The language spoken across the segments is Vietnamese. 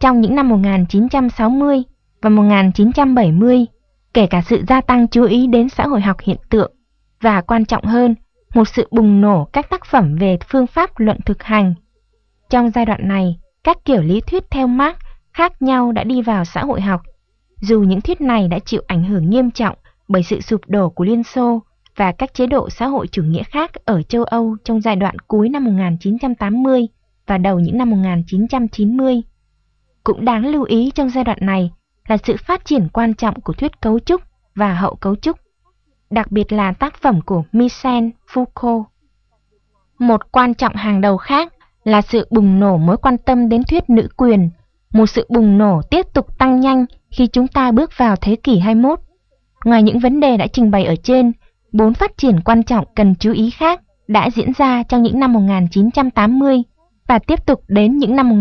trong những năm 1960 và 1970, kể cả sự gia tăng chú ý đến xã hội học hiện tượng và quan trọng hơn, một sự bùng nổ các tác phẩm về phương pháp luận thực hành. Trong giai đoạn này, các kiểu lý thuyết theo Marx khác nhau đã đi vào xã hội học, dù những thuyết này đã chịu ảnh hưởng nghiêm trọng bởi sự sụp đổ của Liên Xô và các chế độ xã hội chủ nghĩa khác ở châu Âu trong giai đoạn cuối năm 1980 và đầu những năm 1990. Cũng đáng lưu ý trong giai đoạn này là sự phát triển quan trọng của thuyết cấu trúc và hậu cấu trúc, đặc biệt là tác phẩm của Michel Foucault. Một quan trọng hàng đầu khác là sự bùng nổ mối quan tâm đến thuyết nữ quyền, một sự bùng nổ tiếp tục tăng nhanh khi chúng ta bước vào thế kỷ 21. Ngoài những vấn đề đã trình bày ở trên, 4 phát triển quan trọng cần chú ý khác đã diễn ra trong những năm 1980 và tiếp tục đến những năm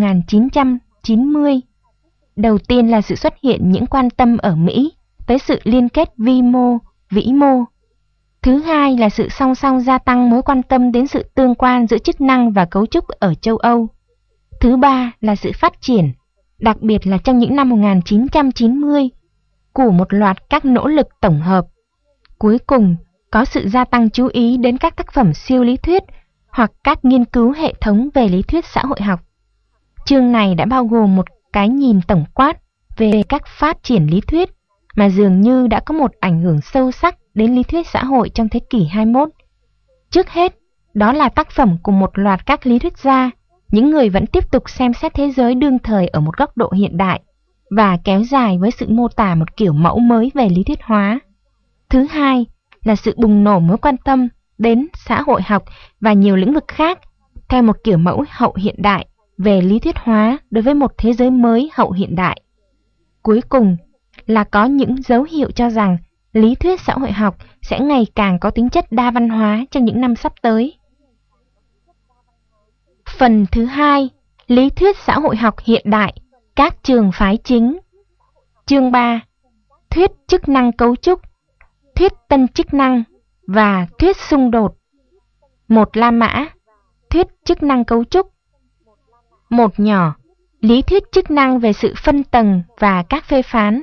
1990. Đầu tiên là sự xuất hiện những quan tâm ở Mỹ tới sự liên kết vi mô, vĩ mô. Thứ hai là sự song song gia tăng mối quan tâm đến sự tương quan giữa chức năng và cấu trúc ở châu Âu. Thứ ba là sự phát triển, đặc biệt là trong những năm 1990, của một loạt các nỗ lực tổng hợp. Cuối cùng, có sự gia tăng chú ý đến các tác phẩm siêu lý thuyết hoặc các nghiên cứu hệ thống về lý thuyết xã hội học. Chương này đã bao gồm một cái nhìn tổng quát về các phát triển lý thuyết mà dường như đã có một ảnh hưởng sâu sắc đến lý thuyết xã hội trong thế kỷ 21. Trước hết, đó là tác phẩm của một loạt các lý thuyết gia, những người vẫn tiếp tục xem xét thế giới đương thời ở một góc độ hiện đại và kéo dài với sự mô tả một kiểu mẫu mới về lý thuyết hóa. Thứ hai là sự bùng nổ mối quan tâm đến xã hội học và nhiều lĩnh vực khác theo một kiểu mẫu hậu hiện đại về lý thuyết hóa đối với một thế giới mới hậu hiện đại. Cuối cùng là có những dấu hiệu cho rằng lý thuyết xã hội học sẽ ngày càng có tính chất đa văn hóa trong những năm sắp tới. Phần thứ hai, lý thuyết xã hội học hiện đại, các trường phái chính. Chương 3, thuyết chức năng cấu trúc, thuyết tân chức năng và thuyết xung đột. 1. La Mã, thuyết chức năng cấu trúc. 1 nhỏ, lý thuyết chức năng về sự phân tầng và các phê phán.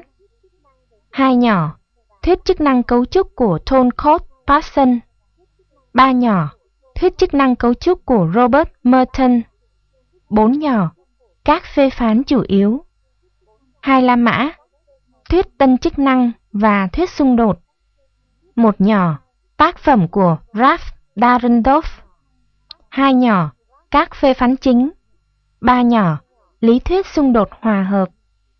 2 nhỏ, thuyết chức năng cấu trúc của Thorncott Parsons. 3 nhỏ, thuyết chức năng cấu trúc của Robert Merton. 4 nhỏ, các phê phán chủ yếu. 2 La Mã, thuyết tân chức năng và thuyết xung đột. 1 nhỏ, tác phẩm của Ralph Dahrendorf. 2 nhỏ, các phê phán chính. 3 nhỏ, lý thuyết xung đột hòa hợp.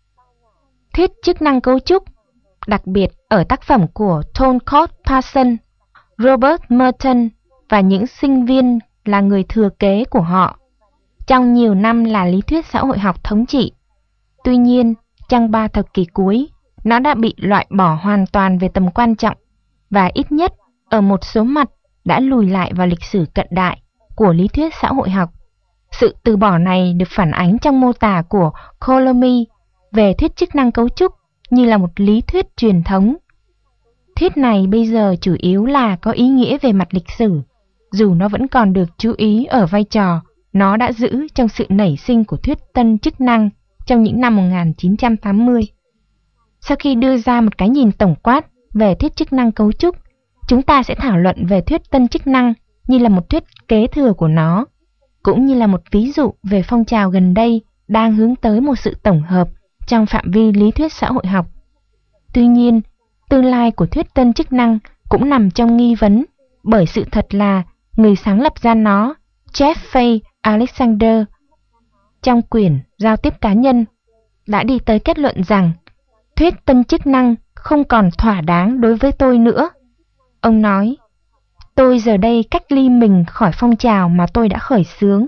Thuyết chức năng cấu trúc, đặc biệt ở tác phẩm của Thorncott Parsons, Robert Merton và những sinh viên là người thừa kế của họ, trong nhiều năm là lý thuyết xã hội học thống trị. Tuy nhiên, trong 3 thập kỷ cuối, nó đã bị loại bỏ hoàn toàn về tầm quan trọng và ít nhất ở một số mặt đã lùi lại vào lịch sử cận đại của lý thuyết xã hội học. Sự từ bỏ này được phản ánh trong mô tả của Coulomb về thuyết chức năng cấu trúc như là một lý thuyết truyền thống. Thuyết này bây giờ chủ yếu là có ý nghĩa về mặt lịch sử, dù nó vẫn còn được chú ý ở vai trò nó đã giữ trong sự nảy sinh của thuyết tân chức năng trong những năm 1980. Sau khi đưa ra một cái nhìn tổng quát về thuyết chức năng cấu trúc, chúng ta sẽ thảo luận về thuyết tân chức năng như là một thuyết kế thừa của nó, cũng như là một ví dụ về phong trào gần đây đang hướng tới một sự tổng hợp trong phạm vi lý thuyết xã hội học. Tuy nhiên, tương lai của thuyết tân chức năng cũng nằm trong nghi vấn, bởi sự thật là người sáng lập ra nó, Jeffrey Alexander, trong quyển Giao tiếp cá nhân, đã đi tới kết luận rằng thuyết tân chức năng không còn thỏa đáng đối với tôi nữa. Ông nói, tôi giờ đây cách ly mình khỏi phong trào mà tôi đã khởi xướng.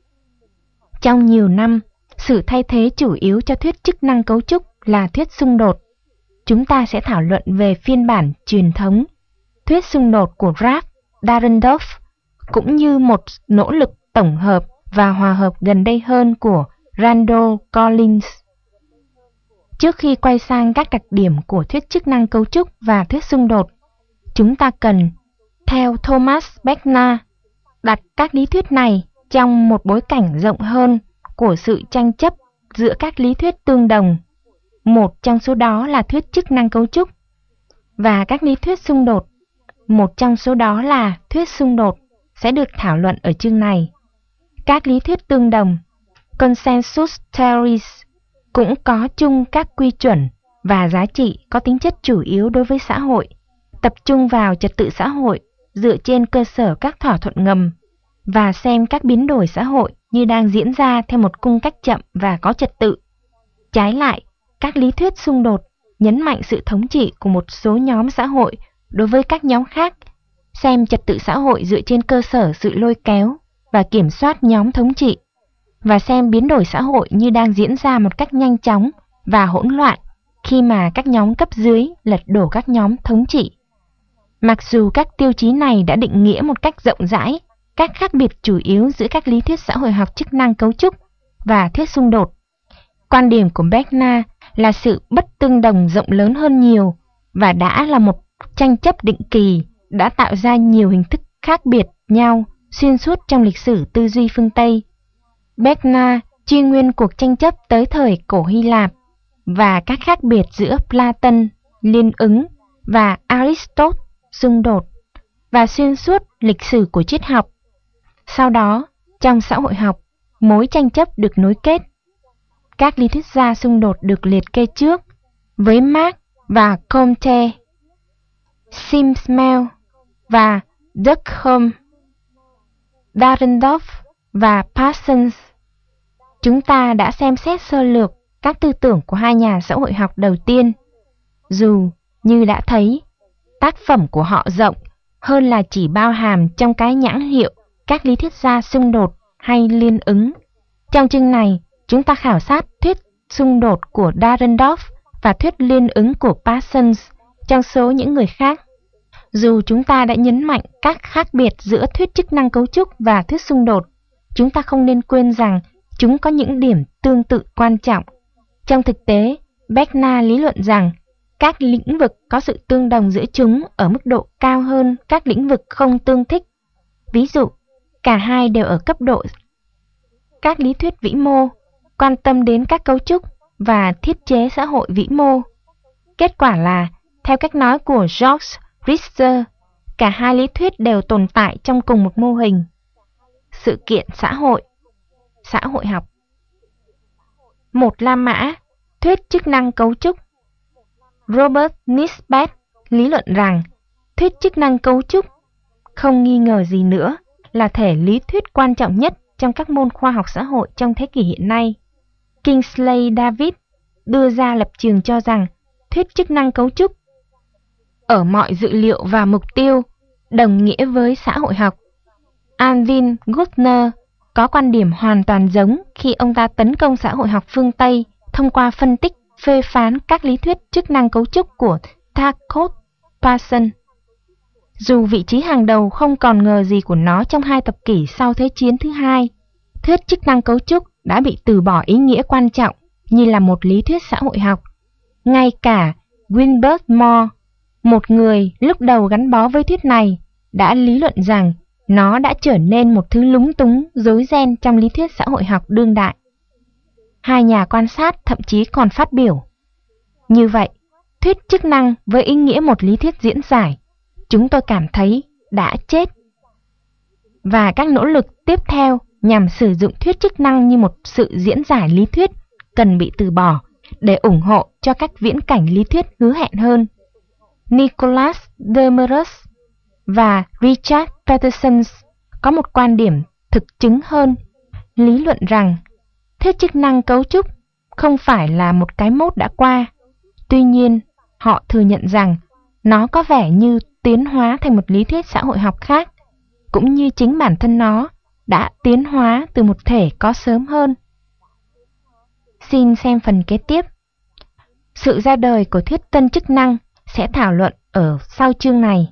Trong nhiều năm, sự thay thế chủ yếu cho thuyết chức năng cấu trúc là thuyết xung đột. Chúng ta sẽ thảo luận về phiên bản truyền thống, thuyết xung đột của Ralph Dahrendorf, cũng như một nỗ lực tổng hợp và hòa hợp gần đây hơn của Randall Collins. Trước khi quay sang các đặc điểm của thuyết chức năng cấu trúc và thuyết xung đột, chúng ta cần, theo Thomas Beckner, đặt các lý thuyết này trong một bối cảnh rộng hơn của sự tranh chấp giữa các lý thuyết tương đồng. Một trong số đó là thuyết chức năng cấu trúc, và các lý thuyết xung đột. Một trong số đó là thuyết xung đột sẽ được thảo luận ở chương này. Các lý thuyết tương đồng, consensus theories, cũng có chung các quy chuẩn và giá trị có tính chất chủ yếu đối với xã hội, tập trung vào trật tự xã hội dựa trên cơ sở các thỏa thuận ngầm và xem các biến đổi xã hội như đang diễn ra theo một cung cách chậm và có trật tự. Trái lại, các lý thuyết xung đột nhấn mạnh sự thống trị của một số nhóm xã hội đối với các nhóm khác, xem trật tự xã hội dựa trên cơ sở sự lôi kéo và kiểm soát nhóm thống trị, và xem biến đổi xã hội như đang diễn ra một cách nhanh chóng và hỗn loạn khi mà các nhóm cấp dưới lật đổ các nhóm thống trị. Mặc dù các tiêu chí này đã định nghĩa một cách rộng rãi các khác biệt chủ yếu giữa các lý thuyết xã hội học chức năng cấu trúc và thuyết xung đột, quan điểm của Beckner là sự bất tương đồng rộng lớn hơn nhiều và đã là một tranh chấp định kỳ đã tạo ra nhiều hình thức khác biệt nhau xuyên suốt trong lịch sử tư duy phương Tây. Beckner truy nguyên cuộc tranh chấp tới thời cổ Hy Lạp và các khác biệt giữa Platon, liên ứng, và Aristotle, xung đột, và xuyên suốt lịch sử của triết học. Sau đó, trong xã hội học, mối tranh chấp được nối kết. Các lý thuyết gia xung đột được liệt kê trước với Marx và Comte, Simmel và Durkheim, Dahrendorf và Parsons. Chúng ta đã xem xét sơ lược các tư tưởng của hai nhà xã hội học đầu tiên, dù như đã thấy, tác phẩm của họ rộng hơn là chỉ bao hàm trong cái nhãn hiệu các lý thuyết gia xung đột hay liên ứng. Trong chương này, chúng ta khảo sát thuyết xung đột của Dahrendorf và thuyết liên ứng của Parsons trong số những người khác. Dù chúng ta đã nhấn mạnh các khác biệt giữa thuyết chức năng cấu trúc và thuyết xung đột, chúng ta không nên quên rằng chúng có những điểm tương tự quan trọng. Trong thực tế, Beckner lý luận rằng các lĩnh vực có sự tương đồng giữa chúng ở mức độ cao hơn các lĩnh vực không tương thích. Ví dụ, cả hai đều ở cấp độ các lý thuyết vĩ mô, quan tâm đến các cấu trúc và thiết chế xã hội vĩ mô. Kết quả là, theo cách nói của George Richter, cả hai lý thuyết đều tồn tại trong cùng một mô hình. Sự kiện xã hội học. Một La Mã, thuyết chức năng cấu trúc. Robert Nisbet lý luận rằng thuyết chức năng cấu trúc không nghi ngờ gì nữa là thể lý thuyết quan trọng nhất trong các môn khoa học xã hội trong thế kỷ hiện nay. Kingsley David đưa ra lập trường cho rằng thuyết chức năng cấu trúc ở mọi dữ liệu và mục tiêu đồng nghĩa với xã hội học. Alvin Gardner có quan điểm hoàn toàn giống khi ông ta tấn công xã hội học phương Tây thông qua phân tích phê phán các lý thuyết chức năng cấu trúc của Thacot Parsons. Dù vị trí hàng đầu không còn ngờ gì của nó trong 2 thập kỷ sau Thế chiến thứ hai, thuyết chức năng cấu trúc đã bị từ bỏ ý nghĩa quan trọng như là một lý thuyết xã hội học. Ngay cả Wilbur Moore, một người lúc đầu gắn bó với thuyết này, đã lý luận rằng nó đã trở nên một thứ lúng túng, rối ren trong lý thuyết xã hội học đương đại. Hai nhà quan sát thậm chí còn phát biểu: như vậy, thuyết chức năng với ý nghĩa một lý thuyết diễn giải, chúng tôi cảm thấy đã chết. Và các nỗ lực tiếp theo nhằm sử dụng thuyết chức năng như một sự diễn giải lý thuyết cần bị từ bỏ để ủng hộ cho các viễn cảnh lý thuyết hứa hẹn hơn. Nicholas Demarest và Richard Peterson có một quan điểm thực chứng hơn, lý luận rằng thuyết chức năng cấu trúc không phải là một cái mốt đã qua. Tuy nhiên, họ thừa nhận rằng nó có vẻ như tiến hóa thành một lý thuyết xã hội học khác, cũng như chính bản thân nó đã tiến hóa từ một thể có sớm hơn. Xin xem phần kế tiếp. Sự ra đời của thuyết tân chức năng sẽ thảo luận ở sau chương này.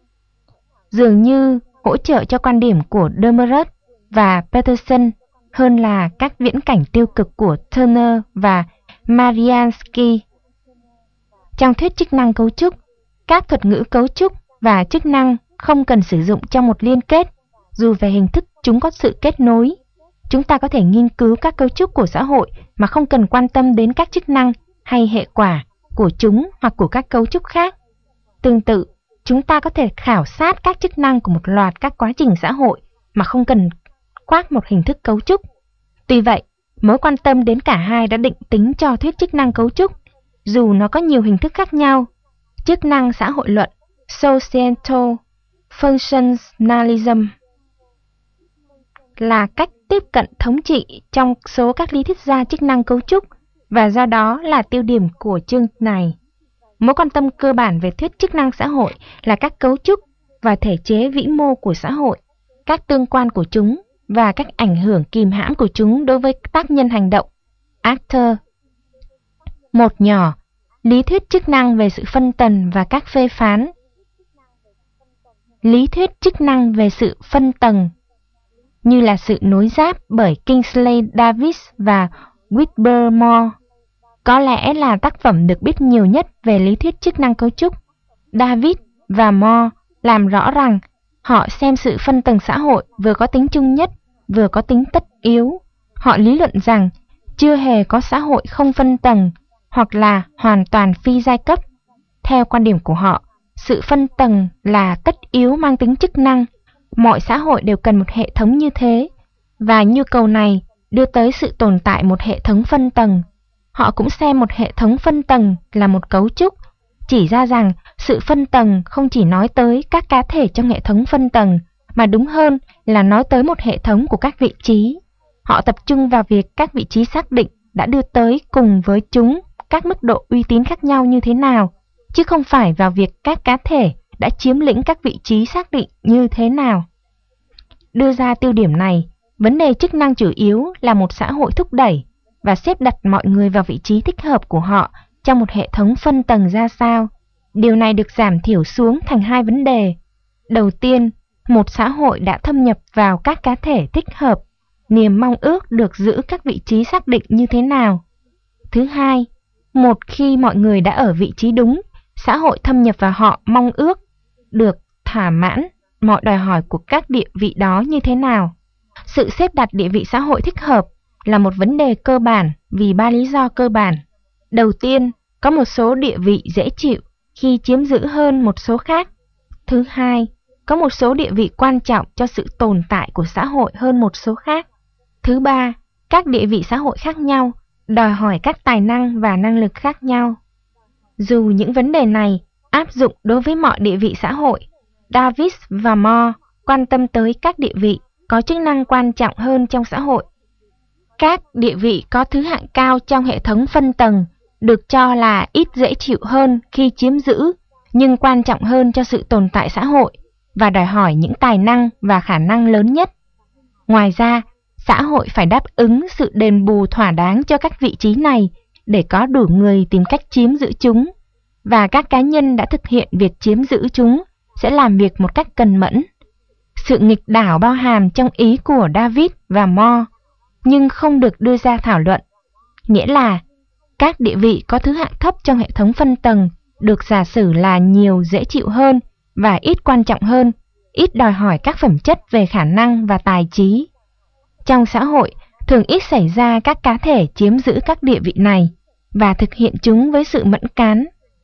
Dường như hỗ trợ cho quan điểm của Demarest và Peterson hơn là các viễn cảnh tiêu cực của Turner và Mariansky. Trong thuyết chức năng cấu trúc, các thuật ngữ cấu trúc và chức năng không cần sử dụng trong một liên kết, dù về hình thức chúng có sự kết nối. chúng ta có thể nghiên cứu các cấu trúc của xã hội mà không cần quan tâm đến các chức năng hay hệ quả của chúng hoặc của các cấu trúc khác. Tương tự, chúng ta có thể khảo sát các chức năng của một loạt các quá trình xã hội mà không cần khoác một hình thức cấu trúc. Tuy vậy, mối quan tâm đến cả hai đã định tính cho thuyết chức năng cấu trúc, dù nó có nhiều hình thức khác nhau. Chức năng xã hội luận Societal Functionalism là cách tiếp cận thống trị trong số các lý thuyết gia chức năng cấu trúc, và do đó là tiêu điểm của chương này. Mối quan tâm cơ bản về thuyết chức năng xã hội là các cấu trúc và thể chế vĩ mô của xã hội, các tương quan của chúng và các ảnh hưởng kìm hãm của chúng đối với tác nhân hành động, actor. Một nhỏ, lý thuyết chức năng về sự phân tầng và các phê phán. Lý thuyết chức năng về sự phân tầng như là sự nối giáp bởi Kingsley Davis và Whittemore có lẽ là tác phẩm được biết nhiều nhất về lý thuyết chức năng cấu trúc. Davis và Moore làm rõ rằng họ xem sự phân tầng xã hội vừa có tính chung nhất, vừa có tính tất yếu. Họ lý luận rằng chưa hề có xã hội không phân tầng hoặc là hoàn toàn phi giai cấp. Theo quan điểm của họ, sự phân tầng là tất yếu mang tính chức năng. Mọi xã hội đều cần một hệ thống như thế, và nhu cầu này đưa tới sự tồn tại một hệ thống phân tầng. Họ cũng xem một hệ thống phân tầng là một cấu trúc, chỉ ra rằng sự phân tầng không chỉ nói tới các cá thể trong hệ thống phân tầng, mà đúng hơn là nói tới một hệ thống của các vị trí. Họ tập trung vào việc các vị trí xác định đã đưa tới cùng với chúng các mức độ uy tín khác nhau như thế nào, chứ không phải vào việc các cá thể đã chiếm lĩnh các vị trí xác định như thế nào. Đưa ra tiêu điểm này, vấn đề chức năng chủ yếu là một xã hội thúc đẩy và xếp đặt mọi người vào vị trí thích hợp của họ trong một hệ thống phân tầng ra sao. Điều này được giảm thiểu xuống thành hai vấn đề. Đầu tiên, một xã hội đã thâm nhập vào các cá thể thích hợp, niềm mong ước được giữ các vị trí xác định như thế nào. Thứ hai, một khi mọi người đã ở vị trí đúng, xã hội thâm nhập vào họ mong ước được thỏa mãn mọi đòi hỏi của các địa vị đó như thế nào. Sự xếp đặt địa vị xã hội thích hợp là một vấn đề cơ bản vì ba lý do cơ bản. Đầu tiên, có một số địa vị dễ chịu khi chiếm giữ hơn một số khác. Thứ hai, có một số địa vị quan trọng cho sự tồn tại của xã hội hơn một số khác. Thứ ba, các địa vị xã hội khác nhau đòi hỏi các tài năng và năng lực khác nhau. Dù những vấn đề này áp dụng đối với mọi địa vị xã hội, Davis và Moore quan tâm tới các địa vị có chức năng quan trọng hơn trong xã hội. Các địa vị có thứ hạng cao trong hệ thống phân tầng được cho là ít dễ chịu hơn khi chiếm giữ, nhưng quan trọng hơn cho sự tồn tại xã hội và đòi hỏi những tài năng và khả năng lớn nhất. Ngoài ra, xã hội phải đáp ứng sự đền bù thỏa đáng cho các vị trí này để có đủ người tìm cách chiếm giữ chúng, và các cá nhân đã thực hiện việc chiếm giữ chúng sẽ làm việc một cách cần mẫn. Sự nghịch đảo bao hàm trong ý của David và Moore, nhưng không được đưa ra thảo luận. Nghĩa là, các địa vị có thứ hạng thấp trong hệ thống phân tầng được giả sử là nhiều dễ chịu hơn và ít quan trọng hơn, ít đòi hỏi các phẩm chất về khả năng và tài trí. Trong xã hội, thường ít xảy ra các cá thể chiếm giữ các địa vị này và thực hiện chúng với sự mẫn cán.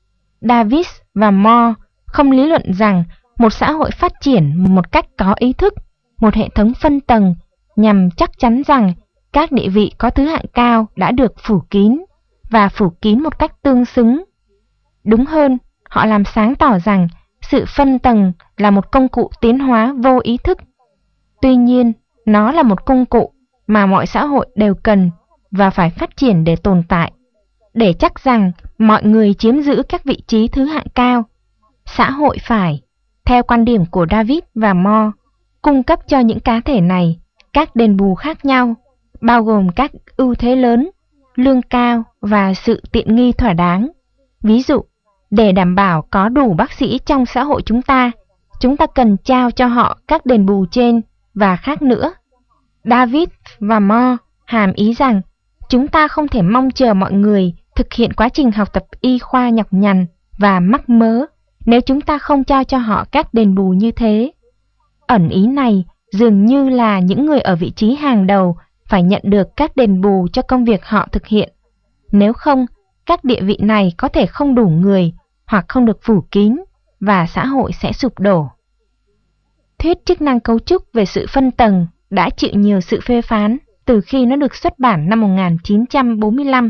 Davis và Moore không lý luận rằng một xã hội phát triển một cách có ý thức, một hệ thống phân tầng nhằm chắc chắn rằng các địa vị có thứ hạng cao đã được phủ kín và phủ kín một cách tương xứng. Đúng hơn, họ làm sáng tỏ rằng sự phân tầng là một công cụ tiến hóa vô ý thức. Tuy nhiên, nó là một công cụ mà mọi xã hội đều cần và phải phát triển để tồn tại. Để chắc rằng mọi người chiếm giữ các vị trí thứ hạng cao, xã hội phải, theo quan điểm của David và Moore, cung cấp cho những cá thể này các đền bù khác nhau, bao gồm các ưu thế lớn, lương cao và sự tiện nghi thỏa đáng. Ví dụ, để đảm bảo có đủ bác sĩ trong xã hội chúng ta cần trao cho họ các đền bù trên và khác nữa. David và Moore hàm ý rằng chúng ta không thể mong chờ mọi người thực hiện quá trình học tập y khoa nhọc nhằn và mắc mớ nếu chúng ta không trao cho họ các đền bù như thế. Ẩn ý này dường như là những người ở vị trí hàng đầu phải nhận được các đền bù cho công việc họ thực hiện. Nếu không, các địa vị này có thể không đủ người hoặc không được phủ kín và xã hội sẽ sụp đổ. Thuyết chức năng cấu trúc về sự phân tầng đã chịu nhiều sự phê phán từ khi nó được xuất bản năm 1945.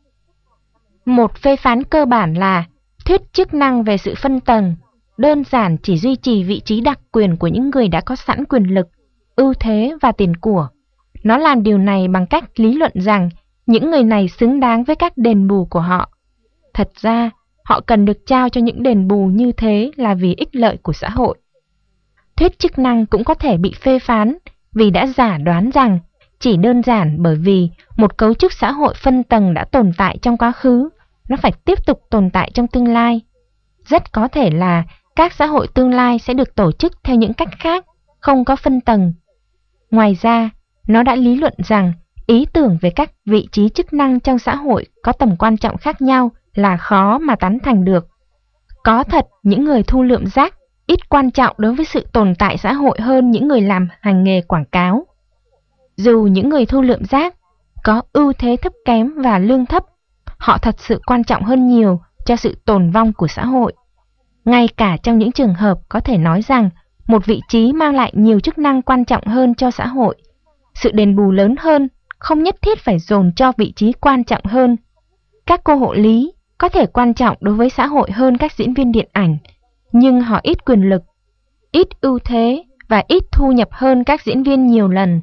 Một phê phán cơ bản là thuyết chức năng về sự phân tầng đơn giản chỉ duy trì vị trí đặc quyền của những người đã có sẵn quyền lực, ưu thế và tiền của. Nó làm điều này bằng cách lý luận rằng những người này xứng đáng với các đền bù của họ. Thật ra, họ cần được trao cho những đền bù như thế là vì ích lợi của xã hội. Thuyết chức năng cũng có thể bị phê phán vì đã giả đoán rằng chỉ đơn giản bởi vì một cấu trúc xã hội phân tầng đã tồn tại trong quá khứ, nó phải tiếp tục tồn tại trong tương lai. Rất có thể là các xã hội tương lai sẽ được tổ chức theo những cách khác, không có phân tầng. Ngoài ra, nó đã lý luận rằng ý tưởng về các vị trí chức năng trong xã hội có tầm quan trọng khác nhau là khó mà tán thành được. Có thật những người thu lượm rác ít quan trọng đối với sự tồn tại xã hội hơn những người làm hành nghề quảng cáo. Dù những người thu lượm rác có ưu thế thấp kém và lương thấp, họ thật sự quan trọng hơn nhiều cho sự tồn vong của xã hội. Ngay cả trong những trường hợp có thể nói rằng một vị trí mang lại nhiều chức năng quan trọng hơn cho xã hội, sự đền bù lớn hơn không nhất thiết phải dồn cho vị trí quan trọng hơn. Các cô hộ lý có thể quan trọng đối với xã hội hơn các diễn viên điện ảnh, nhưng họ ít quyền lực, ít ưu thế và ít thu nhập hơn các diễn viên nhiều lần.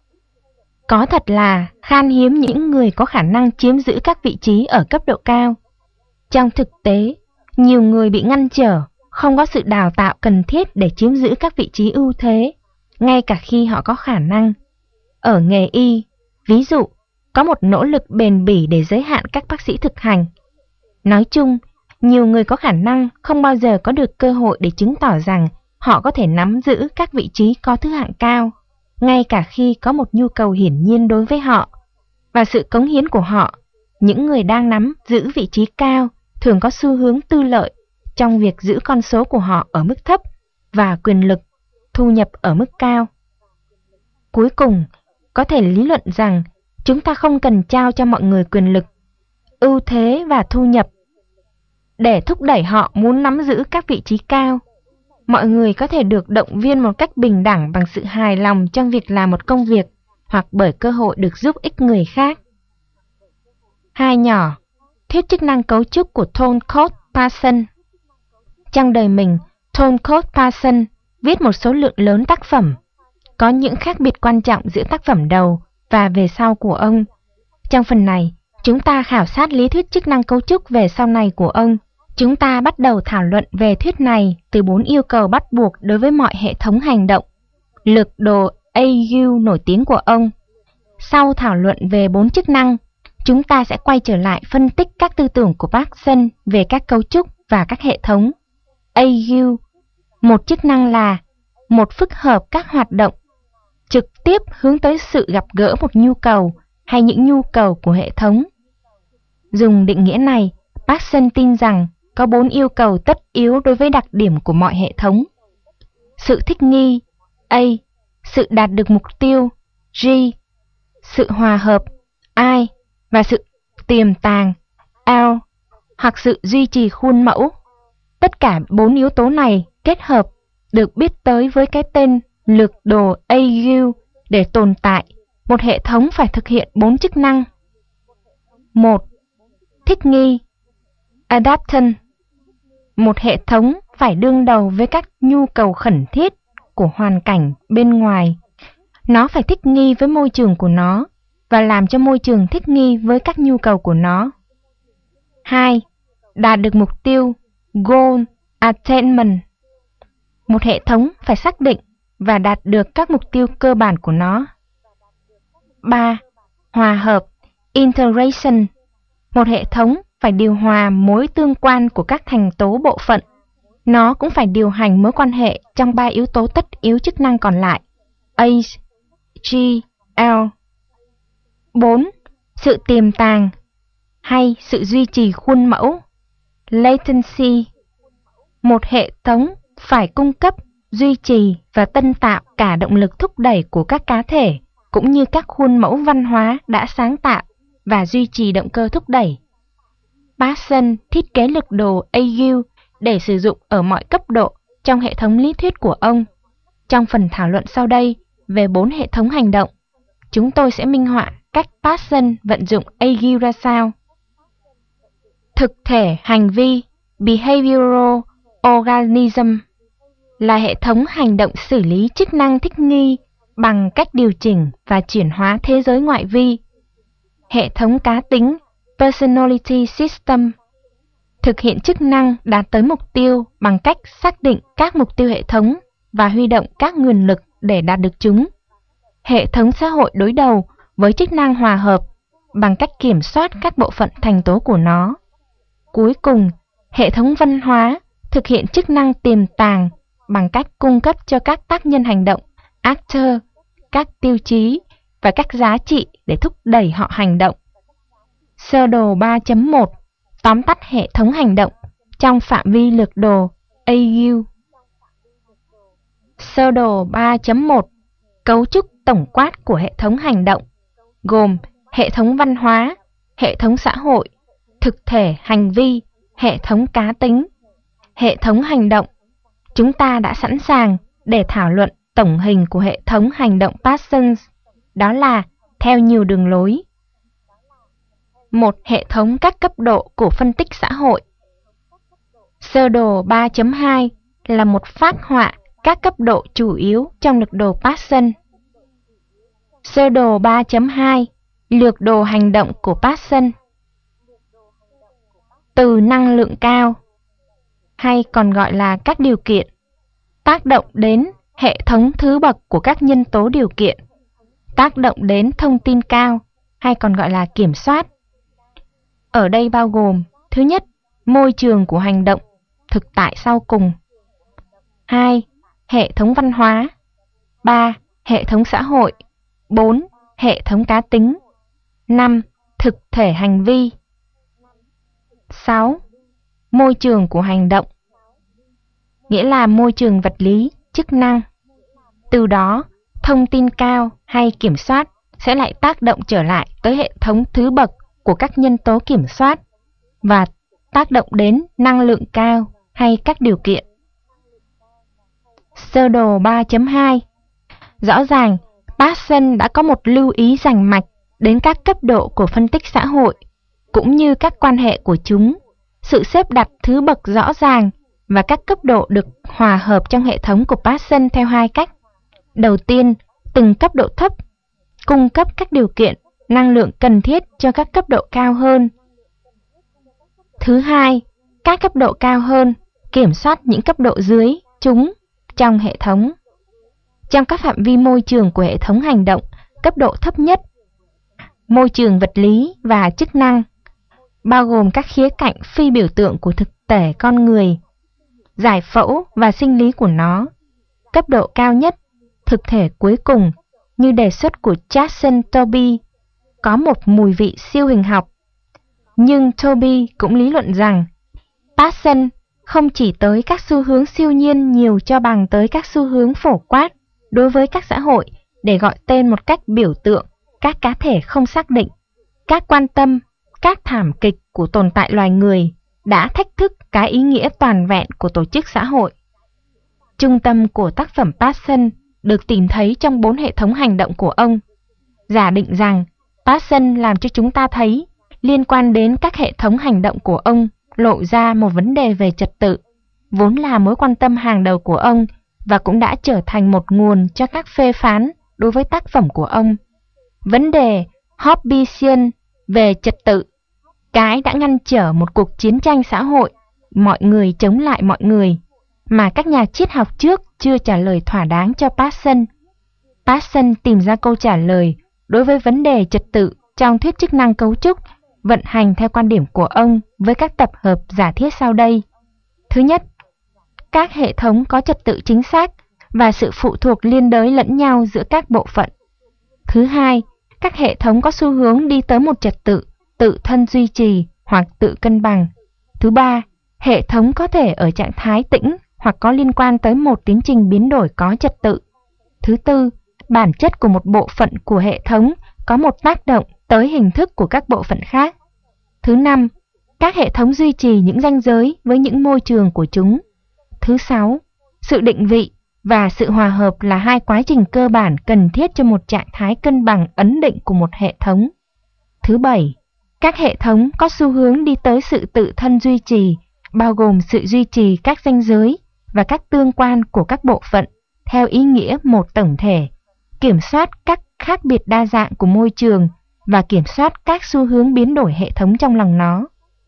Có thật là khan hiếm những người có khả năng chiếm giữ các vị trí ở cấp độ cao. Trong thực tế, nhiều người bị ngăn trở, không có sự đào tạo cần thiết để chiếm giữ các vị trí ưu thế, ngay cả khi họ có khả năng. Ở nghề y, ví dụ, có một nỗ lực bền bỉ để giới hạn các bác sĩ thực hành. Nói chung, nhiều người có khả năng không bao giờ có được cơ hội để chứng tỏ rằng họ có thể nắm giữ các vị trí có thứ hạng cao, ngay cả khi có một nhu cầu hiển nhiên đối với họ. Và sự cống hiến của họ, những người đang nắm giữ vị trí cao thường có xu hướng tư lợi trong việc giữ con số của họ ở mức thấp và quyền lực, thu nhập ở mức cao. Cuối cùng, có thể lý luận rằng chúng ta không cần trao cho mọi người quyền lực, ưu thế và thu nhập để thúc đẩy họ muốn nắm giữ các vị trí cao. Mọi người có thể được động viên một cách bình đẳng bằng sự hài lòng trong việc làm một công việc hoặc bởi cơ hội được giúp ích người khác. Hai nhỏ, thuyết chức năng cấu trúc của Thorncott Parson. Trong đời mình, Thorncott Parson viết một số lượng lớn tác phẩm. Có những khác biệt quan trọng giữa tác phẩm đầu và về sau của ông. Trong phần này, chúng ta khảo sát lý thuyết chức năng cấu trúc về sau này của ông. Chúng ta bắt đầu thảo luận về thuyết này từ 4 yêu cầu bắt buộc đối với mọi hệ thống hành động, lược đồ AU nổi tiếng của ông. Sau thảo luận về 4 chức năng, chúng ta sẽ quay trở lại phân tích các tư tưởng của Parson về các cấu trúc và các hệ thống. AU, một chức năng là một phức hợp các hoạt động trực tiếp hướng tới sự gặp gỡ một nhu cầu hay những nhu cầu của hệ thống. Dùng định nghĩa này, Parson tin rằng có 4 yêu cầu tất yếu đối với đặc điểm của mọi hệ thống. Sự thích nghi A, sự đạt được mục tiêu G, sự hòa hợp I và sự tiềm tàng L, hoặc sự duy trì khuôn mẫu. Tất cả 4 yếu tố này kết hợp được biết tới với cái tên lược đồ AU. Để tồn tại, một hệ thống phải thực hiện 4 chức năng. 1. Thích nghi Adaptation. Một hệ thống phải đương đầu với các nhu cầu khẩn thiết của hoàn cảnh bên ngoài. Nó phải thích nghi với môi trường của nó và làm cho môi trường thích nghi với các nhu cầu của nó. 2. Đạt được mục tiêu Goal Attainment. Một hệ thống phải xác định và đạt được các mục tiêu cơ bản của nó. 3. Hòa hợp Integration. Một hệ thống phải điều hòa mối tương quan của các thành tố bộ phận. Nó cũng phải điều hành mối quan hệ trong 3 yếu tố tất yếu chức năng còn lại A, G, L. 4. Sự tiềm tàng hay sự duy trì khuôn mẫu Latency. Một hệ thống phải cung cấp, duy trì và tân tạo cả động lực thúc đẩy của các cá thể cũng như các khuôn mẫu văn hóa đã sáng tạo và duy trì động cơ thúc đẩy. Parsons thiết kế lực đồ AU để sử dụng ở mọi cấp độ trong hệ thống lý thuyết của ông. Trong phần thảo luận sau đây về 4 hệ thống hành động, chúng tôi sẽ minh họa cách Parsons vận dụng AU ra sao. Thực thể hành vi Behavioral Organism là hệ thống hành động xử lý chức năng thích nghi bằng cách điều chỉnh và chuyển hóa thế giới ngoại vi. Hệ thống cá tính Personality System thực hiện chức năng đạt tới mục tiêu bằng cách xác định các mục tiêu hệ thống và huy động các nguồn lực để đạt được chúng. Hệ thống xã hội đối đầu với chức năng hòa hợp bằng cách kiểm soát các bộ phận thành tố của nó. Cuối cùng, hệ thống văn hóa thực hiện chức năng tiềm tàng bằng cách cung cấp cho các tác nhân hành động, actor, các tiêu chí và các giá trị để thúc đẩy họ hành động. Sơ đồ 3.1 tóm tắt hệ thống hành động trong phạm vi lược đồ AU. Sơ đồ 3.1 cấu trúc tổng quát của hệ thống hành động gồm hệ thống văn hóa, hệ thống xã hội, thực thể hành vi, hệ thống cá tính. Hệ thống hành động. Chúng ta đã sẵn sàng để thảo luận tổng hình của hệ thống hành động Parsons, đó là theo nhiều đường lối. Một hệ thống các cấp độ của phân tích xã hội. Sơ đồ 3.2 là một phác họa các cấp độ chủ yếu trong lược đồ Parsons. Sơ đồ 3.2 lược đồ hành động của Parsons. Từ năng lượng cao, hay còn gọi là các điều kiện, tác động đến hệ thống thứ bậc của các nhân tố điều kiện, tác động đến thông tin cao, hay còn gọi là kiểm soát. Ở đây bao gồm: thứ nhất, môi trường của hành động, thực tại sau cùng. 2. Hệ thống văn hóa. 3. Hệ thống xã hội. 4. Hệ thống cá tính. 5. Thực thể hành vi. 6. Môi trường của hành động, nghĩa là môi trường vật lý, chức năng. Từ đó, thông tin cao hay kiểm soát sẽ lại tác động trở lại tới hệ thống thứ bậc của các nhân tố kiểm soát và tác động đến năng lượng cao hay các điều kiện. Sơ đồ 3.2 rõ ràng, Parsons đã có một lưu ý rành mạch đến các cấp độ của phân tích xã hội, cũng như các quan hệ của chúng, sự xếp đặt thứ bậc rõ ràng và các cấp độ được hòa hợp trong hệ thống của Parsons theo hai cách. Đầu tiên, từng cấp độ thấp cung cấp các điều kiện, năng lượng cần thiết cho các cấp độ cao hơn. Thứ hai, các cấp độ cao hơn kiểm soát những cấp độ dưới chúng trong hệ thống. Trong các phạm vi môi trường của hệ thống hành động, cấp độ thấp nhất, môi trường vật lý và chức năng, bao gồm các khía cạnh phi biểu tượng của thực thể con người, giải phẫu và sinh lý của nó. Cấp độ cao nhất, thực thể cuối cùng, như đề xuất của Jackson Toby, có một mùi vị siêu hình học. Nhưng Toby cũng lý luận rằng Parsons không chỉ tới các xu hướng siêu nhiên nhiều cho bằng tới các xu hướng phổ quát đối với các xã hội để gọi tên một cách biểu tượng các cá thể không xác định, các quan tâm, các thảm kịch của tồn tại loài người đã thách thức cái ý nghĩa toàn vẹn của tổ chức xã hội. Trung tâm của tác phẩm Parsons được tìm thấy trong 4 hệ thống hành động của ông. Giả định rằng Parsons làm cho chúng ta thấy liên quan đến các hệ thống hành động của ông lộ ra một vấn đề về trật tự, vốn là mối quan tâm hàng đầu của ông và cũng đã trở thành một nguồn cho các phê phán đối với tác phẩm của ông. Vấn đề Hobbesian về trật tự, cái đã ngăn trở một cuộc chiến tranh xã hội, mọi người chống lại mọi người, mà các nhà triết học trước chưa trả lời thỏa đáng cho Parsons. Parsons tìm ra câu trả lời đối với vấn đề trật tự trong thuyết chức năng cấu trúc, vận hành theo quan điểm của ông với các tập hợp giả thiết sau đây. Thứ nhất, các hệ thống có trật tự chính xác và sự phụ thuộc liên đới lẫn nhau giữa các bộ phận. Thứ hai, các hệ thống có xu hướng đi tới một trật tự tự thân duy trì hoặc tự cân bằng. Thứ ba, hệ thống có thể ở trạng thái tĩnh hoặc có liên quan tới một tiến trình biến đổi có trật tự. Thứ tư, bản chất của một bộ phận của hệ thống có một tác động tới hình thức của các bộ phận khác. Thứ năm, các hệ thống duy trì những ranh giới với những môi trường của chúng. Thứ sáu, sự định vị và sự hòa hợp là hai quá trình cơ bản cần thiết cho một trạng thái cân bằng ấn định của một hệ thống. Thứ bảy, các hệ thống có xu hướng đi tới sự tự thân duy trì, bao gồm sự duy trì các ranh giới và các tương quan của các bộ phận theo ý nghĩa một tổng thể, kiểm soát các khác biệt đa dạng của môi trường và kiểm soát các xu hướng biến đổi hệ thống trong lòng nó.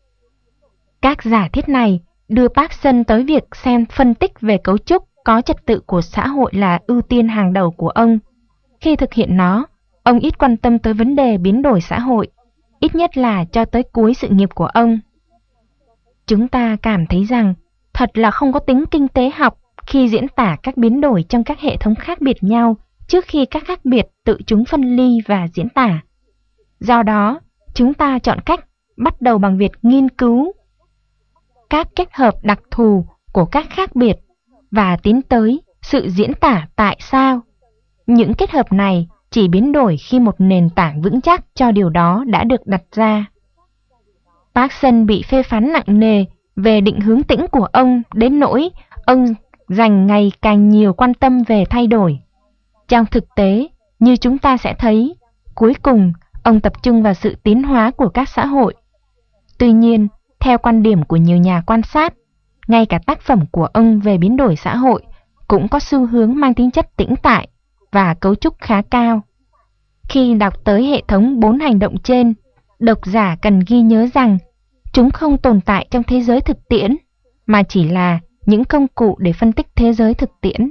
Các giả thiết này đưa Bergson tới việc xem phân tích về cấu trúc có trật tự của xã hội là ưu tiên hàng đầu của ông. Khi thực hiện nó, ông ít quan tâm tới vấn đề biến đổi xã hội, ít nhất là cho tới cuối sự nghiệp của ông. Chúng ta cảm thấy rằng thật là không có tính kinh tế học khi diễn tả các biến đổi trong các hệ thống khác biệt nhau trước khi các khác biệt tự chúng phân ly và diễn tả. Do đó, chúng ta chọn cách bắt đầu bằng việc nghiên cứu các kết hợp đặc thù của các khác biệt và tiến tới sự diễn tả tại sao. Những kết hợp này chỉ biến đổi khi một nền tảng vững chắc cho điều đó đã được đặt ra. Bergson bị phê phán nặng nề về định hướng tĩnh của ông đến nỗi ông dành ngày càng nhiều quan tâm về thay đổi. Trong thực tế, như chúng ta sẽ thấy, cuối cùng ông tập trung vào sự tiến hóa của các xã hội. Tuy nhiên, theo quan điểm của nhiều nhà quan sát, ngay cả tác phẩm của ông về biến đổi xã hội cũng có xu hướng mang tính chất tĩnh tại và cấu trúc khá cao. Khi đọc tới hệ thống 4 hành động trên, độc giả cần ghi nhớ rằng chúng không tồn tại trong thế giới thực tiễn, mà chỉ là những công cụ để phân tích thế giới thực tiễn.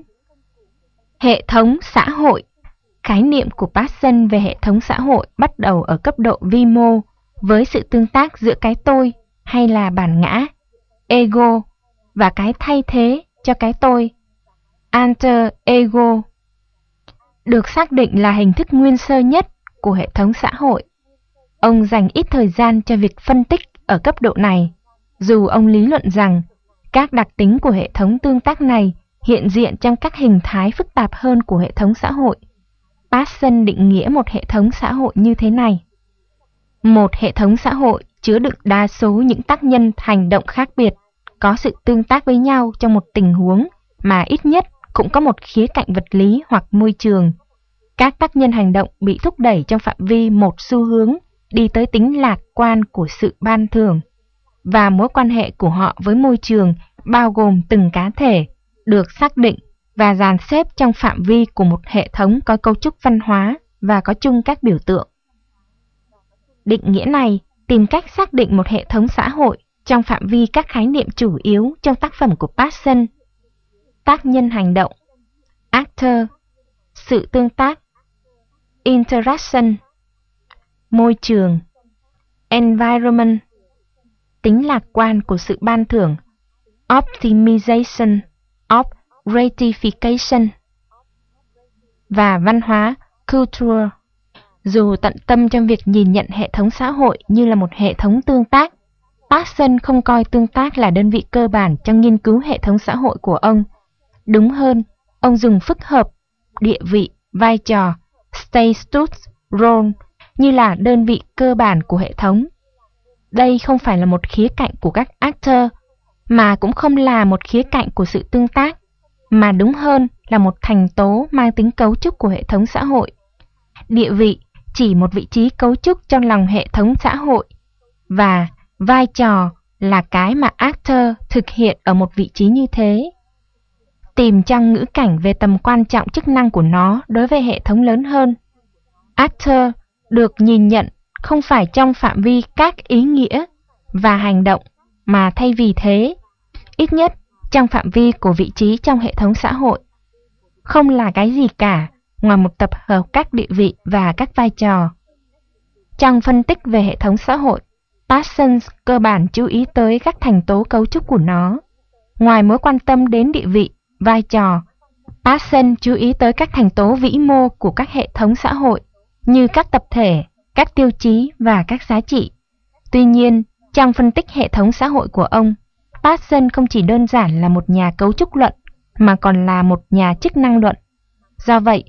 Hệ thống xã hội. Khái niệm của Bergson về hệ thống xã hội bắt đầu ở cấp độ vi mô với sự tương tác giữa cái tôi hay là bản ngã, ego, và cái thay thế cho cái tôi, alter ego, được xác định là hình thức nguyên sơ nhất của hệ thống xã hội. Ông dành ít thời gian cho việc phân tích ở cấp độ này, dù ông lý luận rằng các đặc tính của hệ thống tương tác này hiện diện trong các hình thái phức tạp hơn của hệ thống xã hội. Bergson định nghĩa một hệ thống xã hội như thế này. Một hệ thống xã hội chứa đựng đa số những tác nhân hành động khác biệt, có sự tương tác với nhau trong một tình huống mà ít nhất cũng có một khía cạnh vật lý hoặc môi trường. Các tác nhân hành động bị thúc đẩy trong phạm vi một xu hướng đi tới tính lạc quan của sự ban thường, và mối quan hệ của họ với môi trường bao gồm từng cá thể, được xác định và dàn xếp trong phạm vi của một hệ thống có cấu trúc văn hóa và có chung các biểu tượng. Định nghĩa này tìm cách xác định một hệ thống xã hội trong phạm vi các khái niệm chủ yếu trong tác phẩm của Bergson: tác nhân hành động, actor, sự tương tác, interaction, môi trường, environment, tính lạc quan của sự ban thưởng, optimization of gratification, và văn hóa, culture. Dù tận tâm trong việc nhìn nhận hệ thống xã hội như là một hệ thống tương tác, Bergson không coi tương tác là đơn vị cơ bản trong nghiên cứu hệ thống xã hội của ông. Đúng hơn, ông dùng phức hợp địa vị, vai trò, status, role như là đơn vị cơ bản của hệ thống. Đây không phải là một khía cạnh của các actor, mà cũng không là một khía cạnh của sự tương tác, mà đúng hơn là một thành tố mang tính cấu trúc của hệ thống xã hội. Địa vị chỉ một vị trí cấu trúc trong lòng hệ thống xã hội, và vai trò là cái mà actor thực hiện ở một vị trí như thế. Tìm trong ngữ cảnh về tầm quan trọng chức năng của nó đối với hệ thống lớn hơn. Actor được nhìn nhận không phải trong phạm vi các ý nghĩa và hành động, mà thay vì thế, ít nhất trong phạm vi của vị trí trong hệ thống xã hội, không là cái gì cả ngoài một tập hợp các địa vị và các vai trò. Trong phân tích về hệ thống xã hội, Bergson cơ bản chú ý tới các thành tố cấu trúc của nó. Ngoài mối quan tâm đến địa vị, vai trò, Bergson chú ý tới các thành tố vĩ mô của các hệ thống xã hội, như các tập thể, các tiêu chí và các giá trị. Tuy nhiên, trong phân tích hệ thống xã hội của ông, Bergson không chỉ đơn giản là một nhà cấu trúc luận, mà còn là một nhà chức năng luận. Do vậy,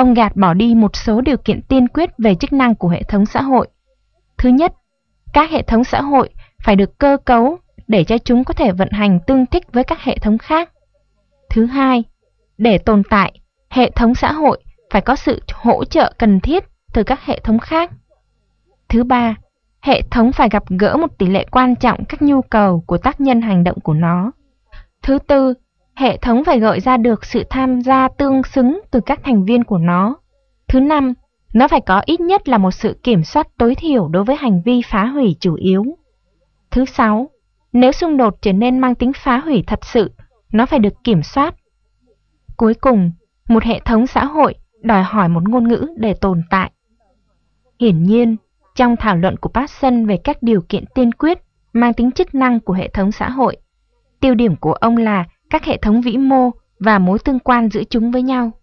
ông gạt bỏ đi một số điều kiện tiên quyết về chức năng của hệ thống xã hội. Thứ nhất, các hệ thống xã hội phải được cơ cấu để cho chúng có thể vận hành tương thích với các hệ thống khác. Thứ hai, để tồn tại, hệ thống xã hội phải có sự hỗ trợ cần thiết từ các hệ thống khác. Thứ ba, hệ thống phải gặp gỡ một tỷ lệ quan trọng các nhu cầu của tác nhân hành động của nó. Thứ tư, hệ thống phải gợi ra được sự tham gia tương xứng từ các thành viên của nó. Thứ năm, nó phải có ít nhất là một sự kiểm soát tối thiểu đối với hành vi phá hủy chủ yếu. Thứ sáu, nếu xung đột trở nên mang tính phá hủy thật sự, nó phải được kiểm soát. Cuối cùng, một hệ thống xã hội đòi hỏi một ngôn ngữ để tồn tại. Hiển nhiên, trong thảo luận của Paulson về các điều kiện tiên quyết mang tính chức năng của hệ thống xã hội, tiêu điểm của ông là các hệ thống vĩ mô và mối tương quan giữa chúng với nhau.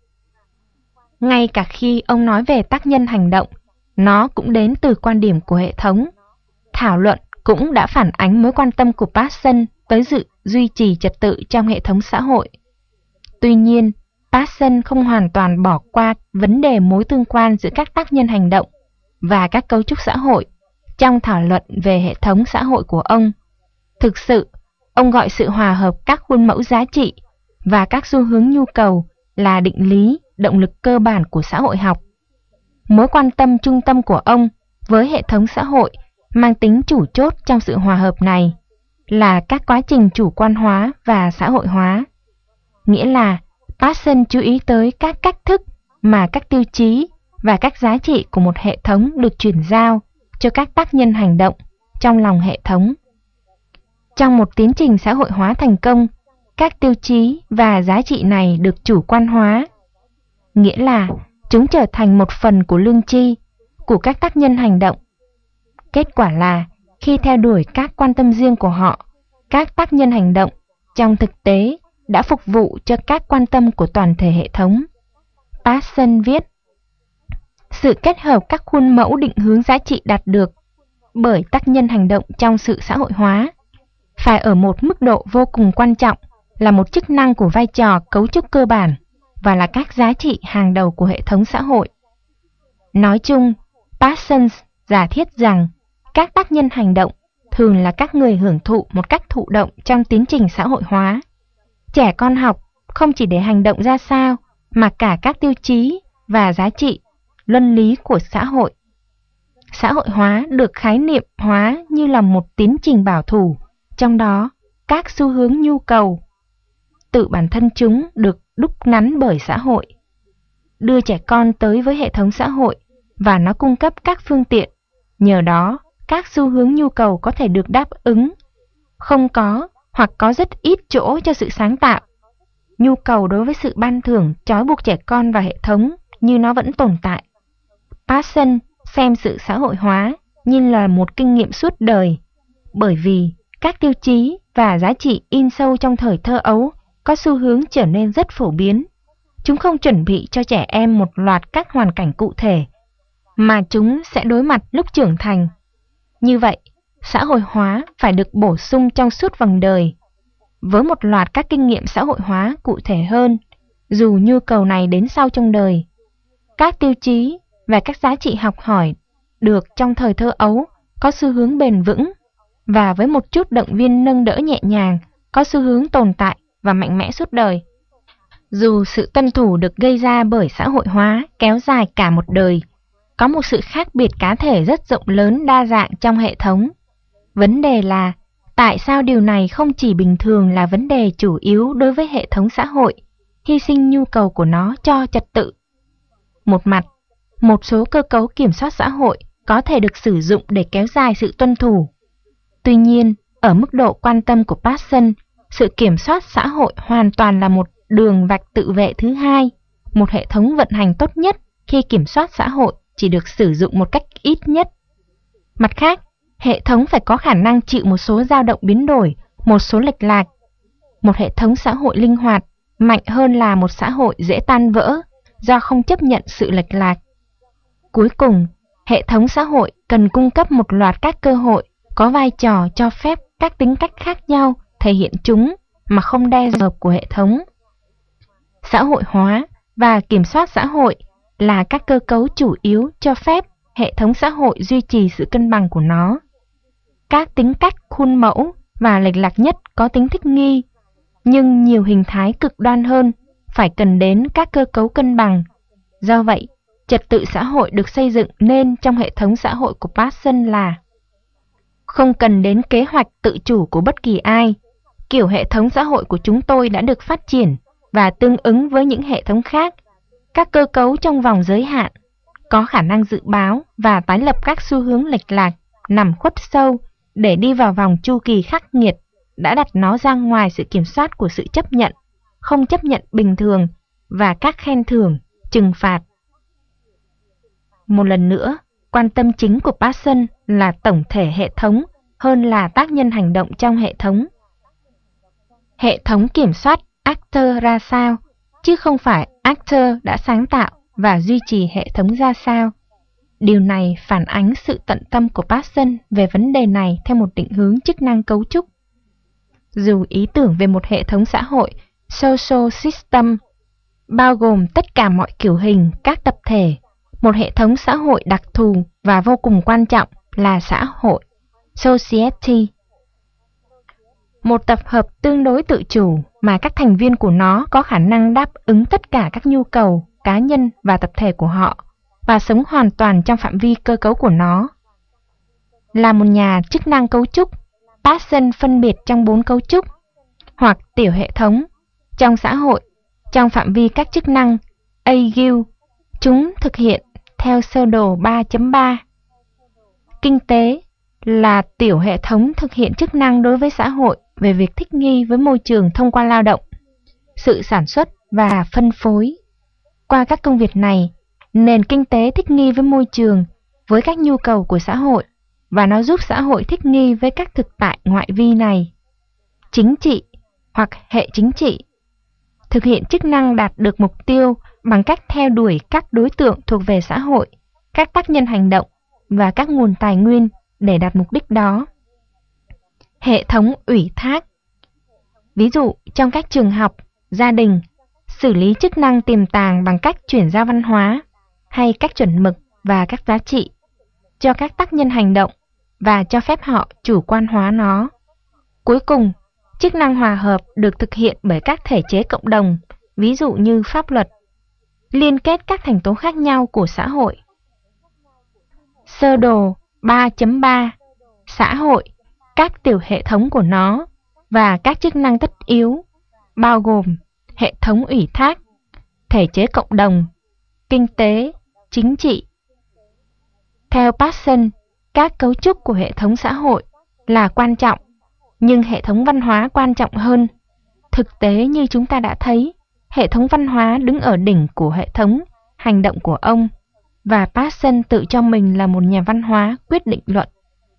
Ngay cả khi ông nói về tác nhân hành động, nó cũng đến từ quan điểm của hệ thống. Thảo luận cũng đã phản ánh mối quan tâm của Paulson tới sự duy trì trật tự trong hệ thống xã hội. Tuy nhiên, Paulson không hoàn toàn bỏ qua vấn đề mối tương quan giữa các tác nhân hành động và các cấu trúc xã hội trong thảo luận về hệ thống xã hội của ông. Thực sự, ông gọi sự hòa hợp các khuôn mẫu giá trị và các xu hướng nhu cầu là định lý, động lực cơ bản của xã hội học. Mối quan tâm trung tâm của ông với hệ thống xã hội mang tính chủ chốt trong sự hòa hợp này là các quá trình chủ quan hóa và xã hội hóa. Nghĩa là Paulson chú ý tới các cách thức mà các tiêu chí và các giá trị của một hệ thống được chuyển giao cho các tác nhân hành động trong lòng hệ thống. Trong một tiến trình xã hội hóa thành công, các tiêu chí và giá trị này được chủ quan hóa, nghĩa là chúng trở thành một phần của lương tri của các tác nhân hành động. Kết quả là khi theo đuổi các quan tâm riêng của họ, các tác nhân hành động trong thực tế đã phục vụ cho các quan tâm của toàn thể hệ thống. Paulson viết, sự kết hợp các khuôn mẫu định hướng giá trị đạt được bởi tác nhân hành động trong sự xã hội hóa phải ở một mức độ vô cùng quan trọng là một chức năng của vai trò cấu trúc cơ bản và là các giá trị hàng đầu của hệ thống xã hội. Nói chung, Paulson giả thiết rằng các tác nhân hành động thường là các người hưởng thụ một cách thụ động trong tiến trình xã hội hóa. Trẻ con học không chỉ để hành động ra sao mà cả các tiêu chí và giá trị, luân lý của xã hội. Xã hội hóa được khái niệm hóa như là một tiến trình bảo thủ, trong đó các xu hướng nhu cầu tự bản thân chúng được đúc nắn bởi xã hội, đưa trẻ con tới với hệ thống xã hội và nó cung cấp các phương tiện. Nhờ đó, các xu hướng nhu cầu có thể được đáp ứng, không có hoặc có rất ít chỗ cho sự sáng tạo. Nhu cầu đối với sự ban thưởng trói buộc trẻ con vào hệ thống như nó vẫn tồn tại. Paulson xem sự xã hội hóa như là một kinh nghiệm suốt đời, bởi vì các tiêu chí và giá trị in sâu trong thời thơ ấu có xu hướng trở nên rất phổ biến. Chúng không chuẩn bị cho trẻ em một loạt các hoàn cảnh cụ thể, mà chúng sẽ đối mặt lúc trưởng thành. Như vậy, xã hội hóa phải được bổ sung trong suốt vòng đời, với một loạt các kinh nghiệm xã hội hóa cụ thể hơn, dù nhu cầu này đến sau trong đời. Các tiêu chí và các giá trị học hỏi được trong thời thơ ấu có xu hướng bền vững, và với một chút động viên nâng đỡ nhẹ nhàng, có xu hướng tồn tại và mạnh mẽ suốt đời. Dù sự tuân thủ được gây ra bởi xã hội hóa kéo dài cả một đời, có một sự khác biệt cá thể rất rộng lớn đa dạng trong hệ thống. Vấn đề là tại sao điều này không chỉ bình thường là vấn đề chủ yếu đối với hệ thống xã hội, hy sinh nhu cầu của nó cho trật tự. Một mặt, một số cơ cấu kiểm soát xã hội có thể được sử dụng để kéo dài sự tuân thủ. Tuy nhiên, ở mức độ quan tâm của Paulson, sự kiểm soát xã hội hoàn toàn là một đường vạch tự vệ thứ hai. Một hệ thống vận hành tốt nhất khi kiểm soát xã hội chỉ được sử dụng một cách ít nhất. Mặt khác, hệ thống phải có khả năng chịu một số dao động biến đổi, một số lệch lạc. Một hệ thống xã hội linh hoạt mạnh hơn là một xã hội dễ tan vỡ do không chấp nhận sự lệch lạc. Cuối cùng, hệ thống xã hội cần cung cấp một loạt các cơ hội có vai trò cho phép các tính cách khác nhau thể hiện chúng mà không đe dọa của hệ thống. Xã hội hóa và kiểm soát xã hội là các cơ cấu chủ yếu cho phép hệ thống xã hội duy trì sự cân bằng của nó. Các tính cách khuôn mẫu và lệch lạc nhất có tính thích nghi, nhưng nhiều hình thái cực đoan hơn phải cần đến các cơ cấu cân bằng. Do vậy, trật tự xã hội được xây dựng nên trong hệ thống xã hội của Parsons là không cần đến kế hoạch tự chủ của bất kỳ ai. Kiểu hệ thống xã hội của chúng tôi đã được phát triển và tương ứng với những hệ thống khác. Các cơ cấu trong vòng giới hạn có khả năng dự báo và tái lập các xu hướng lệch lạc nằm khuất sâu để đi vào vòng chu kỳ khắc nghiệt đã đặt nó ra ngoài sự kiểm soát của sự chấp nhận, không chấp nhận bình thường và các khen thưởng, trừng phạt. Một lần nữa, quan tâm chính của Parsons là tổng thể hệ thống hơn là tác nhân hành động trong hệ thống. Hệ thống kiểm soát actor ra sao, chứ không phải actor đã sáng tạo và duy trì hệ thống ra sao. Điều này phản ánh sự tận tâm của Parsons về vấn đề này theo một định hướng chức năng cấu trúc. Dù ý tưởng về một hệ thống xã hội, social system, bao gồm tất cả mọi kiểu hình, các tập thể, một hệ thống xã hội đặc thù và vô cùng quan trọng là xã hội, society. Một tập hợp tương đối tự chủ mà các thành viên của nó có khả năng đáp ứng tất cả các nhu cầu cá nhân và tập thể của họ và sống hoàn toàn trong phạm vi cơ cấu của nó. Là một nhà chức năng cấu trúc, Parsons phân biệt trong 4 cấu trúc hoặc tiểu hệ thống trong xã hội trong phạm vi các chức năng AU. Chúng thực hiện theo sơ đồ 3.3. Kinh tế là tiểu hệ thống thực hiện chức năng đối với xã hội về việc thích nghi với môi trường thông qua lao động, sự sản xuất và phân phối. Qua các công việc này, nền kinh tế thích nghi với môi trường, với các nhu cầu của xã hội, và nó giúp xã hội thích nghi với các thực tại ngoại vi này. Chính trị hoặc hệ chính trị thực hiện chức năng đạt được mục tiêu bằng cách theo đuổi các đối tượng thuộc về xã hội, các tác nhân hành động và các nguồn tài nguyên để đạt mục đích đó. Hệ thống ủy thác, ví dụ trong các trường học, gia đình, xử lý chức năng tiềm tàng bằng cách chuyển giao văn hóa hay các chuẩn mực và các giá trị cho các tác nhân hành động và cho phép họ chủ quan hóa nó. Cuối cùng, chức năng hòa hợp được thực hiện bởi các thể chế cộng đồng, ví dụ như pháp luật, liên kết các thành tố khác nhau của xã hội. Sơ đồ 3.3 xã hội, các tiểu hệ thống của nó và các chức năng tất yếu, bao gồm hệ thống ủy thác, thể chế cộng đồng, kinh tế, chính trị. Theo Parsons, các cấu trúc của hệ thống xã hội là quan trọng, nhưng hệ thống văn hóa quan trọng hơn. Thực tế như chúng ta đã thấy, hệ thống văn hóa đứng ở đỉnh của hệ thống hành động của ông, và Parsons tự cho mình là một nhà văn hóa quyết định luận.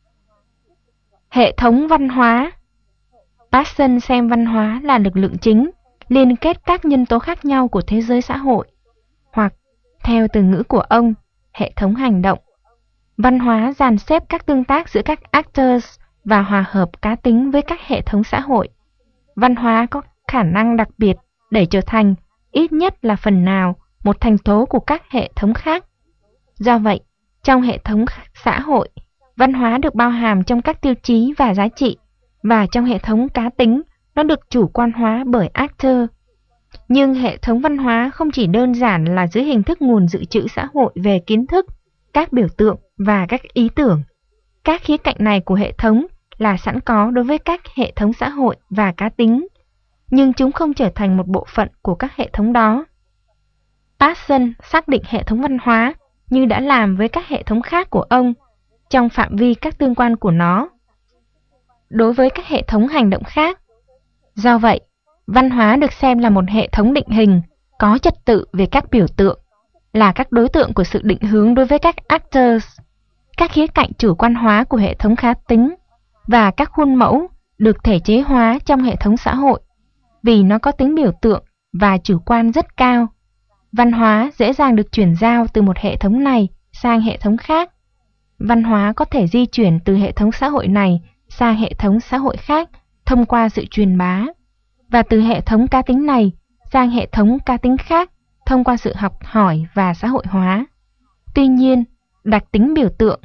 Hệ thống văn hóa, Parsons xem văn hóa là lực lượng chính, liên kết các nhân tố khác nhau của thế giới xã hội, hoặc, theo từ ngữ của ông, hệ thống hành động. Văn hóa dàn xếp các tương tác giữa các actors và hòa hợp cá tính với các hệ thống xã hội. Văn hóa có khả năng đặc biệt để trở thành, ít nhất là phần nào, một thành tố của các hệ thống khác. Do vậy, trong hệ thống xã hội, văn hóa được bao hàm trong các tiêu chí và giá trị, và trong hệ thống cá tính, nó được chủ quan hóa bởi actor. Nhưng hệ thống văn hóa không chỉ đơn giản là dưới hình thức nguồn dự trữ xã hội về kiến thức, các biểu tượng và các ý tưởng. Các khía cạnh này của hệ thống là sẵn có đối với các hệ thống xã hội và cá tính, nhưng chúng không trở thành một bộ phận của các hệ thống đó. Parsons xác định hệ thống văn hóa như đã làm với các hệ thống khác của ông trong phạm vi các tương quan của nó đối với các hệ thống hành động khác. Do vậy, văn hóa được xem là một hệ thống định hình có trật tự về các biểu tượng, là các đối tượng của sự định hướng đối với các actors, các khía cạnh chủ quan hóa của hệ thống cá tính và các khuôn mẫu được thể chế hóa trong hệ thống xã hội. Vì nó có tính biểu tượng và chủ quan rất cao, văn hóa dễ dàng được chuyển giao từ một hệ thống này sang hệ thống khác. Văn hóa có thể di chuyển từ hệ thống xã hội này sang hệ thống xã hội khác thông qua sự truyền bá, và từ hệ thống cá tính này sang hệ thống cá tính khác thông qua sự học hỏi và xã hội hóa. Tuy nhiên, đặc tính biểu tượng,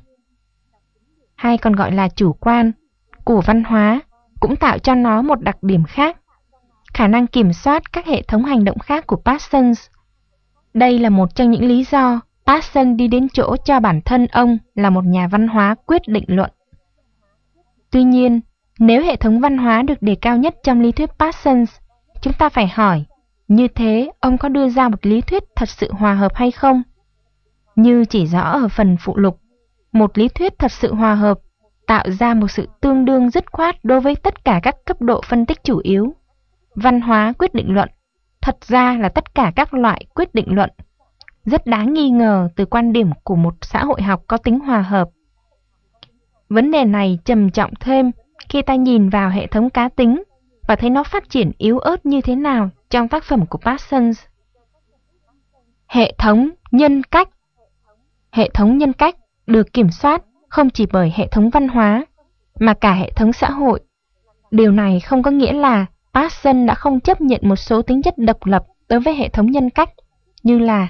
hay còn gọi là chủ quan, của văn hóa cũng tạo cho nó một đặc điểm khác, khả năng kiểm soát các hệ thống hành động khác của Parsons. Đây là một trong những lý do Parsons đi đến chỗ cho bản thân ông là một nhà văn hóa quyết định luận. Tuy nhiên, nếu hệ thống văn hóa được đề cao nhất trong lý thuyết Parsons, chúng ta phải hỏi, như thế ông có đưa ra một lý thuyết thật sự hòa hợp hay không? Như chỉ rõ ở phần phụ lục, một lý thuyết thật sự hòa hợp tạo ra một sự tương đương dứt khoát đối với tất cả các cấp độ phân tích chủ yếu. Văn hóa quyết định luận thật ra là tất cả các loại quyết định luận, rất đáng nghi ngờ từ quan điểm của một xã hội học có tính hòa hợp. Vấn đề này trầm trọng thêm khi ta nhìn vào hệ thống cá tính và thấy nó phát triển yếu ớt như thế nào trong tác phẩm của Parsons. Hệ thống nhân cách. Hệ thống nhân cách được kiểm soát không chỉ bởi hệ thống văn hóa, mà cả hệ thống xã hội. Điều này không có nghĩa là Parsons đã không chấp nhận một số tính chất độc lập đối với hệ thống nhân cách, như là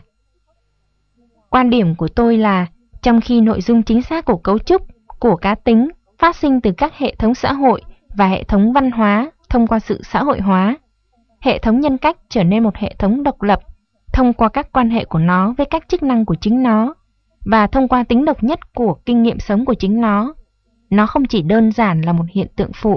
quan điểm của tôi là trong khi nội dung chính xác của cấu trúc của cá tính phát sinh từ các hệ thống xã hội và hệ thống văn hóa thông qua sự xã hội hóa, hệ thống nhân cách trở nên một hệ thống độc lập thông qua các quan hệ của nó với các chức năng của chính nó và thông qua tính độc nhất của kinh nghiệm sống của chính nó. Nó không chỉ đơn giản là một hiện tượng phụ.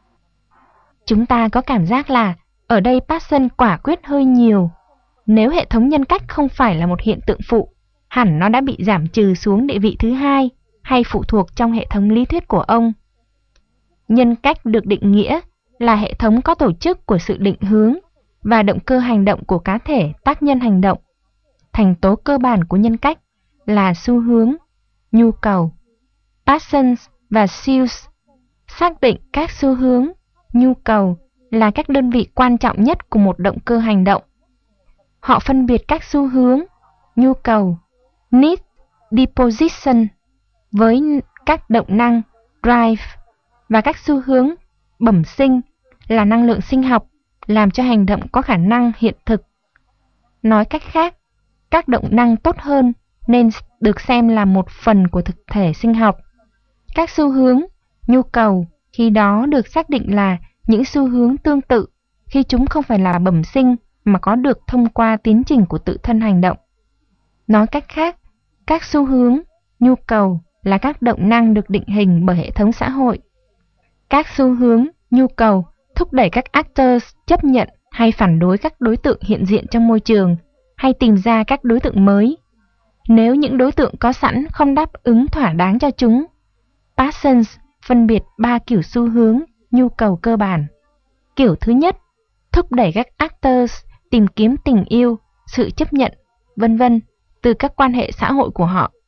Chúng ta có cảm giác là ở đây Parsons quả quyết hơi nhiều. Nếu hệ thống nhân cách không phải là một hiện tượng phụ, hẳn nó đã bị giảm trừ xuống địa vị thứ hai hay phụ thuộc trong hệ thống lý thuyết của ông. Nhân cách được định nghĩa là hệ thống có tổ chức của sự định hướng và động cơ hành động của cá thể tác nhân hành động. Thành tố cơ bản của nhân cách là xu hướng, nhu cầu. Parsons và Seals xác định các xu hướng, nhu cầu là các đơn vị quan trọng nhất của một động cơ hành động. Họ phân biệt các xu hướng, nhu cầu, need, disposition với các động năng, drive, và các xu hướng bẩm sinh là năng lượng sinh học làm cho hành động có khả năng hiện thực. Nói cách khác, các động năng tốt hơn nên được xem là một phần của thực thể sinh học. Các xu hướng, nhu cầu khi đó được xác định là những xu hướng tương tự khi chúng không phải là bẩm sinh mà có được thông qua tiến trình của tự thân hành động. Nói cách khác, các xu hướng, nhu cầu là các động năng được định hình bởi hệ thống xã hội. Các xu hướng, nhu cầu thúc đẩy các actors chấp nhận hay phản đối các đối tượng hiện diện trong môi trường hay tìm ra các đối tượng mới. Nếu những đối tượng có sẵn không đáp ứng thỏa đáng cho chúng, Parsons phân biệt 3 kiểu xu hướng, nhu cầu cơ bản. Kiểu thứ nhất, thúc đẩy các actors tìm kiếm tình yêu, sự chấp nhận, vân vân từ các quan hệ xã hội của họ.